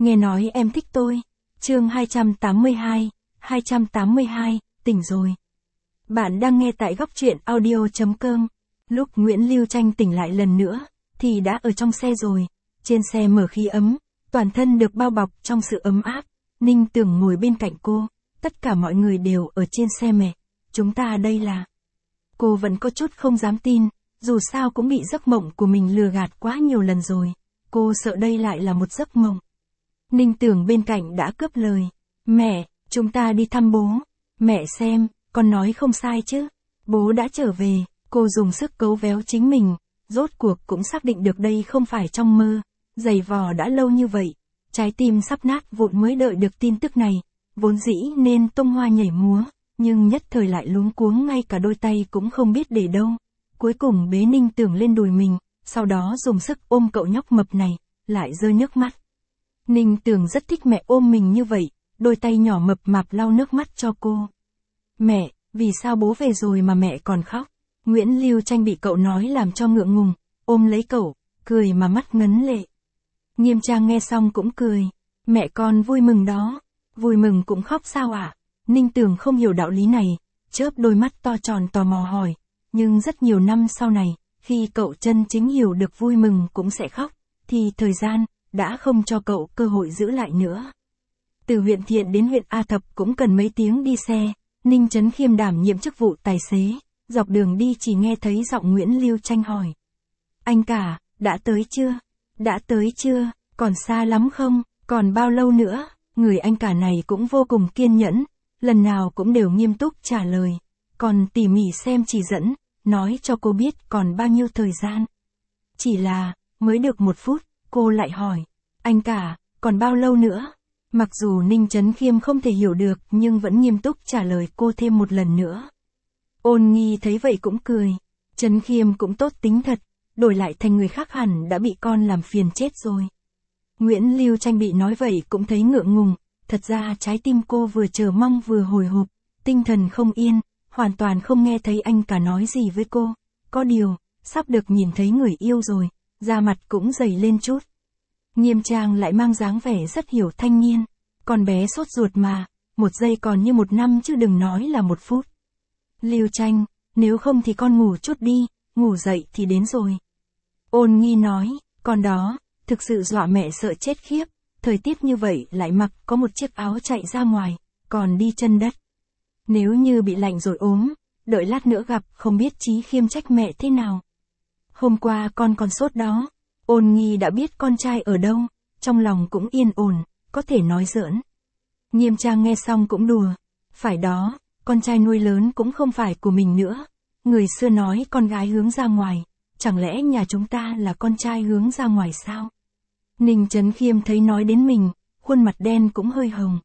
Nghe nói em thích tôi. Chương 282, tỉnh rồi. Bạn đang nghe tại góc truyện audio.com. Lúc Nguyễn Lưu Tranh tỉnh lại lần nữa, thì đã ở trong xe rồi. Trên xe mở khí ấm, toàn thân được bao bọc trong sự ấm áp. Ninh Tưởng ngồi bên cạnh cô, tất cả mọi người đều ở trên xe mẹ. Chúng ta đây là... Cô vẫn có chút không dám tin, dù sao cũng bị giấc mộng của mình lừa gạt quá nhiều lần rồi. Cô sợ đây lại là một giấc mộng. Ninh Tưởng bên cạnh đã cướp lời. Mẹ, chúng ta đi thăm bố. Mẹ xem, con nói không sai chứ. Bố đã trở về, cô dùng sức cấu véo chính mình. Rốt cuộc cũng xác định được đây không phải trong mơ. Giày vò đã lâu như vậy. Trái tim sắp nát vụn mới đợi được tin tức này. Vốn dĩ nên tung hoa nhảy múa, nhưng nhất thời lại luống cuống, ngay cả đôi tay cũng không biết để đâu. Cuối cùng bế Ninh Tưởng lên đùi mình, sau đó dùng sức ôm cậu nhóc mập này, lại rơi nước mắt. Ninh Tưởng rất thích mẹ ôm mình như vậy, đôi tay nhỏ mập mạp lau nước mắt cho cô. Mẹ, vì sao bố về rồi mà mẹ còn khóc? Nguyễn Lưu Tranh bị cậu nói làm cho ngượng ngùng, ôm lấy cậu, cười mà mắt ngấn lệ. Nghiêm Trang nghe xong cũng cười. Mẹ con vui mừng đó. Vui mừng cũng khóc sao ạ? Ninh Tưởng không hiểu đạo lý này, chớp đôi mắt to tròn tò mò hỏi. Nhưng rất nhiều năm sau này, khi cậu chân chính hiểu được vui mừng cũng sẽ khóc, thì thời gian đã không cho cậu cơ hội giữ lại nữa. Từ huyện Thiện đến huyện A Thập cũng cần mấy tiếng đi xe. Ninh Chấn Khiêm đảm nhiệm chức vụ tài xế. Dọc đường đi chỉ nghe thấy giọng Nguyễn Lưu Tranh hỏi. Anh cả, đã tới chưa? Đã tới chưa? Còn xa lắm không? Còn bao lâu nữa? Người anh cả này cũng vô cùng kiên nhẫn, lần nào cũng đều nghiêm túc trả lời. Còn tỉ mỉ xem chỉ dẫn, nói cho cô biết còn bao nhiêu thời gian. Chỉ là, mới được 1 phút, cô lại hỏi. Anh cả, còn bao lâu nữa? Mặc dù Ninh Chấn Khiêm không thể hiểu được nhưng vẫn nghiêm túc trả lời cô thêm một lần nữa. Ôn Nghi thấy vậy cũng cười. Chấn Khiêm cũng tốt tính thật, đổi lại thành người khác hẳn đã bị con làm phiền chết rồi. Nguyễn Lưu Tranh bị nói vậy cũng thấy ngượng ngùng, thật ra trái tim cô vừa chờ mong vừa hồi hộp, tinh thần không yên, hoàn toàn không nghe thấy anh cả nói gì với cô. Có điều, sắp được nhìn thấy người yêu rồi, da mặt cũng dày lên chút. Nghiêm Trang lại mang dáng vẻ rất hiểu thanh niên, con bé sốt ruột mà, 1 giây còn như 1 năm chứ đừng nói là 1 phút. Lưu Tranh, nếu không thì con ngủ chút đi, ngủ dậy thì đến rồi. Ôn Nghi nói, con đó, thực sự dọa mẹ sợ chết khiếp, thời tiết như vậy lại mặc có một chiếc áo chạy ra ngoài, còn đi chân đất. Nếu như bị lạnh rồi ốm, đợi lát nữa gặp không biết Chí Khiêm trách mẹ thế nào. Hôm qua con còn sốt đó. Ôn Nghi đã biết con trai ở đâu, trong lòng cũng yên ổn, có thể nói giỡn. Nghiêm Trang nghe xong cũng đùa. Phải đó, con trai nuôi lớn cũng không phải của mình nữa. Người xưa nói con gái hướng ra ngoài, chẳng lẽ nhà chúng ta là con trai hướng ra ngoài sao? Ninh Chấn Khiêm thấy nói đến mình, khuôn mặt đen cũng hơi hồng.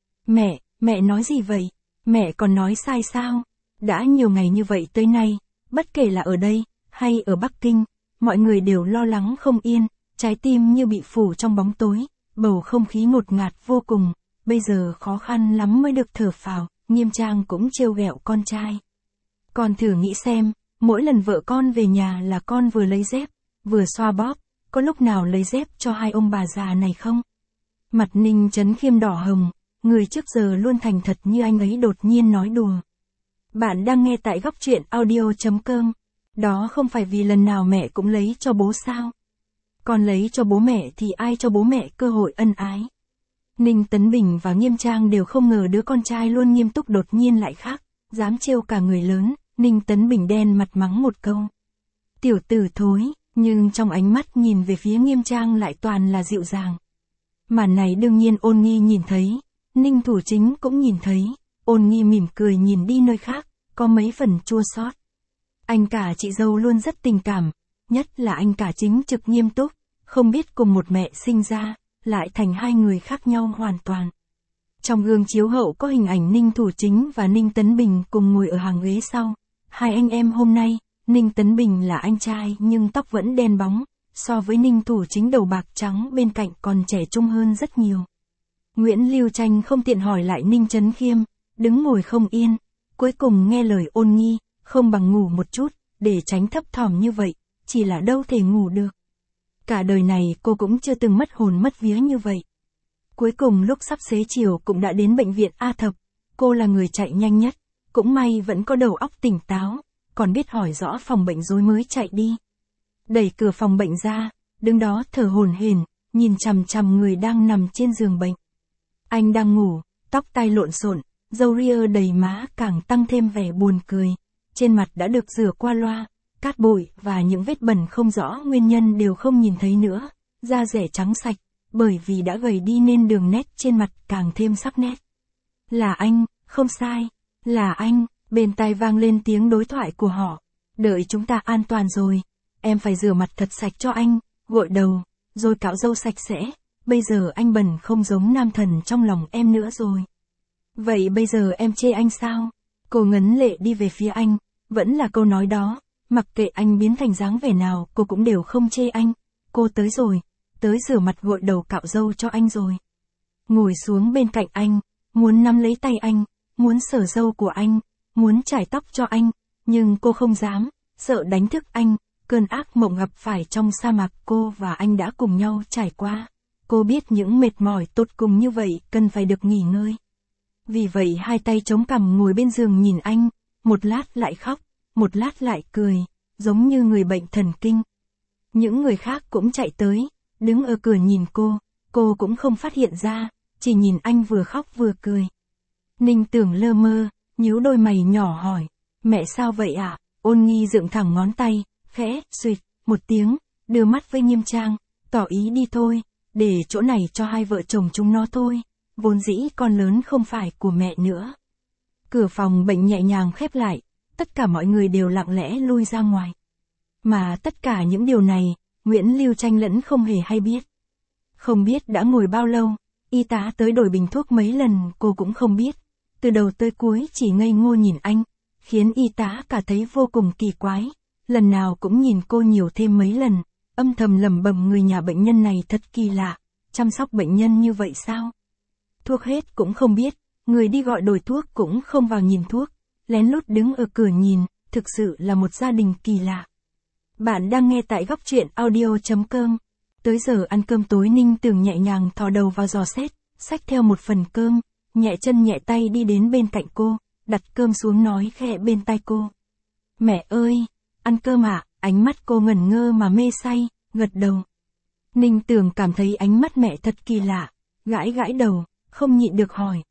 Mẹ nói gì vậy? Mẹ còn nói sai sao? Đã nhiều ngày như vậy tới nay, bất kể là ở đây, hay ở Bắc Kinh, mọi người đều lo lắng không yên, trái tim như bị phủ trong bóng tối, bầu không khí ngột ngạt vô cùng, bây giờ khó khăn lắm mới được thở phào. Nghiêm Trang cũng trêu ghẹo con trai. Con thử nghĩ xem, mỗi lần vợ con về nhà là con vừa lấy dép, vừa xoa bóp, có lúc nào lấy dép cho hai ông bà già này không? Mặt Ninh Chấn Khiêm đỏ hồng, người trước giờ luôn thành thật như anh ấy đột nhiên nói đùa. Bạn đang nghe tại góc truyện audio.com. Đó không phải vì lần nào mẹ cũng lấy cho bố sao? Con lấy cho bố mẹ thì ai cho bố mẹ cơ hội ân ái? Ninh Tấn Bình và Nghiêm Trang đều không ngờ đứa con trai luôn nghiêm túc đột nhiên lại khác, dám trêu cả người lớn. Ninh Tấn Bình đen mặt mắng một câu. Tiểu tử thối, nhưng trong ánh mắt nhìn về phía Nghiêm Trang lại toàn là dịu dàng. Màn này đương nhiên Ôn Nghi nhìn thấy, Ninh Thủ Chính cũng nhìn thấy, Ôn Nghi mỉm cười nhìn đi nơi khác, có mấy phần chua xót. Anh cả chị dâu luôn rất tình cảm, nhất là anh cả chính trực nghiêm túc, không biết cùng một mẹ sinh ra, lại thành hai người khác nhau hoàn toàn. Trong gương chiếu hậu có hình ảnh Ninh Thủ Chính và Ninh Tấn Bình cùng ngồi ở hàng ghế sau. Hai anh em hôm nay, Ninh Tấn Bình là anh trai nhưng tóc vẫn đen bóng, so với Ninh Thủ Chính đầu bạc trắng bên cạnh còn trẻ trung hơn rất nhiều. Nguyễn Lưu Tranh không tiện hỏi lại Ninh Chấn Khiêm, đứng ngồi không yên, cuối cùng nghe lời Ôn Nghi, không bằng ngủ một chút, để tránh thấp thỏm như vậy, chỉ là đâu thể ngủ được. Cả đời này cô cũng chưa từng mất hồn mất vía như vậy. Cuối cùng lúc sắp xế chiều cũng đã đến bệnh viện A Thập. Cô là người chạy nhanh nhất. Cũng may vẫn có đầu óc tỉnh táo. Còn biết hỏi rõ phòng bệnh rồi mới chạy đi. Đẩy cửa phòng bệnh ra. Đứng đó thở hổn hển, nhìn chằm chằm người đang nằm trên giường bệnh. Anh đang ngủ, tóc tai lộn xộn, râu ria đầy má càng tăng thêm vẻ buồn cười. Trên mặt đã được rửa qua loa, cát bụi và những vết bẩn không rõ nguyên nhân đều không nhìn thấy nữa. Da rẻ trắng sạch, bởi vì đã gầy đi nên đường nét trên mặt càng thêm sắc nét. Là anh, không sai, là anh, bên tai vang lên tiếng đối thoại của họ. Đợi chúng ta an toàn rồi, em phải rửa mặt thật sạch cho anh, gội đầu, rồi cạo râu sạch sẽ. Bây giờ anh bẩn không giống nam thần trong lòng em nữa rồi. Vậy bây giờ em chê anh sao? Cô ngấn lệ đi về phía anh, vẫn là câu nói đó, mặc kệ anh biến thành dáng vẻ nào cô cũng đều không chê anh. Cô tới rồi, tới rửa mặt gội đầu cạo râu cho anh rồi. Ngồi xuống bên cạnh anh, muốn nắm lấy tay anh, muốn sờ râu của anh, muốn chải tóc cho anh, nhưng cô không dám, sợ đánh thức anh. Cơn ác mộng gặp phải trong sa mạc cô và anh đã cùng nhau trải qua. Cô biết những mệt mỏi tột cùng như vậy cần phải được nghỉ ngơi. Vì vậy hai tay chống cằm ngồi bên giường nhìn anh, một lát lại khóc, một lát lại cười, giống như người bệnh thần kinh. Những người khác cũng chạy tới, đứng ở cửa nhìn cô cũng không phát hiện ra, chỉ nhìn anh vừa khóc vừa cười. Ninh Tưởng lơ mơ, nhíu đôi mày nhỏ hỏi, mẹ sao vậy ạ? Ôn Nghi dựng thẳng ngón tay, khẽ, xuyệt, một tiếng, đưa mắt với Nghiêm Trang, tỏ ý đi thôi, để chỗ này cho hai vợ chồng chúng nó thôi, vốn dĩ con lớn không phải của mẹ nữa. Cửa phòng bệnh nhẹ nhàng khép lại, tất cả mọi người đều lặng lẽ lui ra ngoài. Mà tất cả những điều này, Nguyễn Lưu Tranh lẫn không hề hay biết. Không biết đã ngồi bao lâu, y tá tới đổi bình thuốc mấy lần cô cũng không biết. Từ đầu tới cuối chỉ ngây ngô nhìn anh, khiến y tá cả thấy vô cùng kỳ quái. Lần nào cũng nhìn cô nhiều thêm mấy lần, âm thầm lẩm bẩm người nhà bệnh nhân này thật kỳ lạ, chăm sóc bệnh nhân như vậy sao? Thuốc hết cũng không biết, người đi gọi đổi thuốc cũng không vào nhìn thuốc, lén lút đứng ở cửa nhìn, thực sự là một gia đình kỳ lạ. Bạn đang nghe tại góc truyện audio.com. Tới giờ ăn cơm tối Ninh Tưởng nhẹ nhàng thò đầu vào giò xét, xách theo một phần cơm, nhẹ chân nhẹ tay đi đến bên cạnh cô, đặt cơm xuống nói khẽ bên tai cô. Mẹ ơi, ăn cơm ạ, ánh mắt cô ngẩn ngơ mà mê say, gật đầu. Ninh Tưởng cảm thấy ánh mắt mẹ thật kỳ lạ, gãi gãi đầu, không nhịn được hỏi.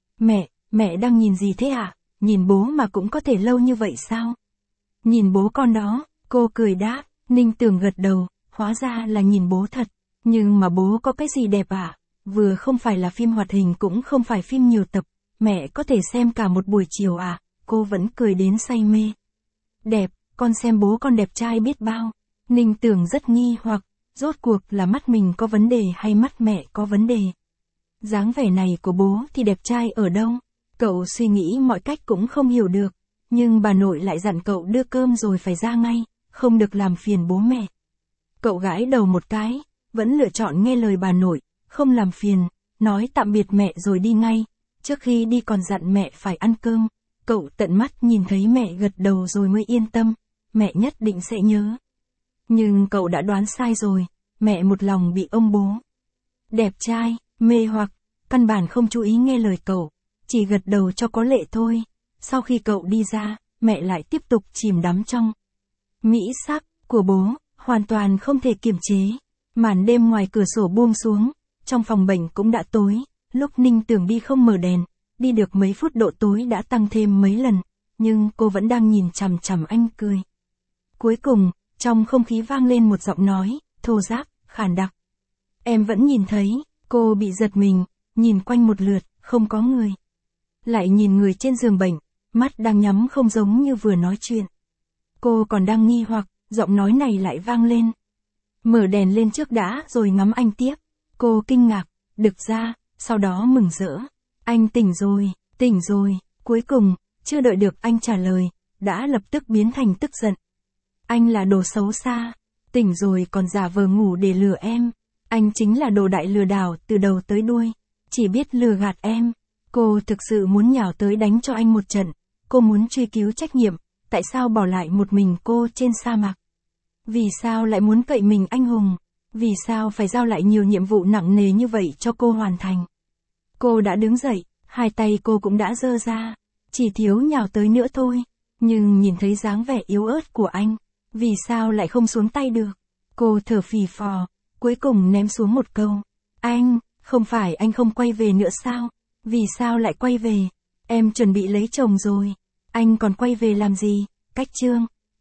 Mẹ đang nhìn gì thế ạ? Nhìn bố mà cũng có thể lâu như vậy sao? Nhìn bố con đó, cô cười đáp, Ninh Tưởng gật đầu, hóa ra là nhìn bố thật. Nhưng mà bố có cái gì đẹp ạ? Vừa không phải là phim hoạt hình cũng không phải phim nhiều tập, mẹ có thể xem cả một buổi chiều ạ. Cô vẫn cười đến say mê. Đẹp, con xem bố con đẹp trai biết bao. Ninh Tưởng rất nghi hoặc, rốt cuộc là mắt mình có vấn đề hay mắt mẹ có vấn đề. Dáng vẻ này của bố thì đẹp trai ở đâu? Cậu suy nghĩ mọi cách cũng không hiểu được, nhưng bà nội lại dặn cậu đưa cơm rồi phải ra ngay, không được làm phiền bố mẹ. Cậu gãi đầu một cái, vẫn lựa chọn nghe lời bà nội, không làm phiền, nói tạm biệt mẹ rồi đi ngay. Trước khi đi còn dặn mẹ phải ăn cơm, cậu tận mắt nhìn thấy mẹ gật đầu rồi mới yên tâm, mẹ nhất định sẽ nhớ. Nhưng cậu đã đoán sai rồi, mẹ một lòng bị ông bố đẹp trai, mê hoặc, căn bản không chú ý nghe lời cậu, chỉ gật đầu cho có lệ thôi. Sau khi cậu đi ra, mẹ lại tiếp tục chìm đắm trong mỹ sắc của bố, hoàn toàn không thể kiềm chế. Màn đêm ngoài cửa sổ buông xuống, trong phòng bệnh cũng đã tối, lúc Ninh Tưởng đi không mở đèn, đi được mấy phút độ tối đã tăng thêm mấy lần, nhưng cô vẫn đang nhìn chằm chằm anh cười. Cuối cùng, trong không khí vang lên một giọng nói, thô ráp, khàn đặc. Em vẫn nhìn thấy, cô bị giật mình, nhìn quanh một lượt, không có người. Lại nhìn người trên giường bệnh, mắt đang nhắm không giống như vừa nói chuyện. Cô còn đang nghi hoặc, giọng nói này lại vang lên. Mở đèn lên trước đã rồi ngắm anh tiếp. Cô kinh ngạc, đực ra, sau đó mừng rỡ. Anh tỉnh rồi, cuối cùng, chưa đợi được anh trả lời, đã lập tức biến thành tức giận. Anh là đồ xấu xa, tỉnh rồi còn giả vờ ngủ để lừa em. Anh chính là đồ đại lừa đảo từ đầu tới đuôi, chỉ biết lừa gạt em. Cô thực sự muốn nhào tới đánh cho anh một trận, cô muốn truy cứu trách nhiệm, tại sao bỏ lại một mình cô trên sa mạc? Vì sao lại muốn cậy mình anh hùng? Vì sao phải giao lại nhiều nhiệm vụ nặng nề như vậy cho cô hoàn thành? Cô đã đứng dậy, hai tay cô cũng đã giơ ra, chỉ thiếu nhào tới nữa thôi. Nhưng nhìn thấy dáng vẻ yếu ớt của anh, vì sao lại không xuống tay được? Cô thở phì phò, cuối cùng ném xuống một câu. Anh, không phải anh không quay về nữa sao? Vì sao lại quay về? Em chuẩn bị lấy chồng rồi. Anh còn quay về làm gì? Cách chương.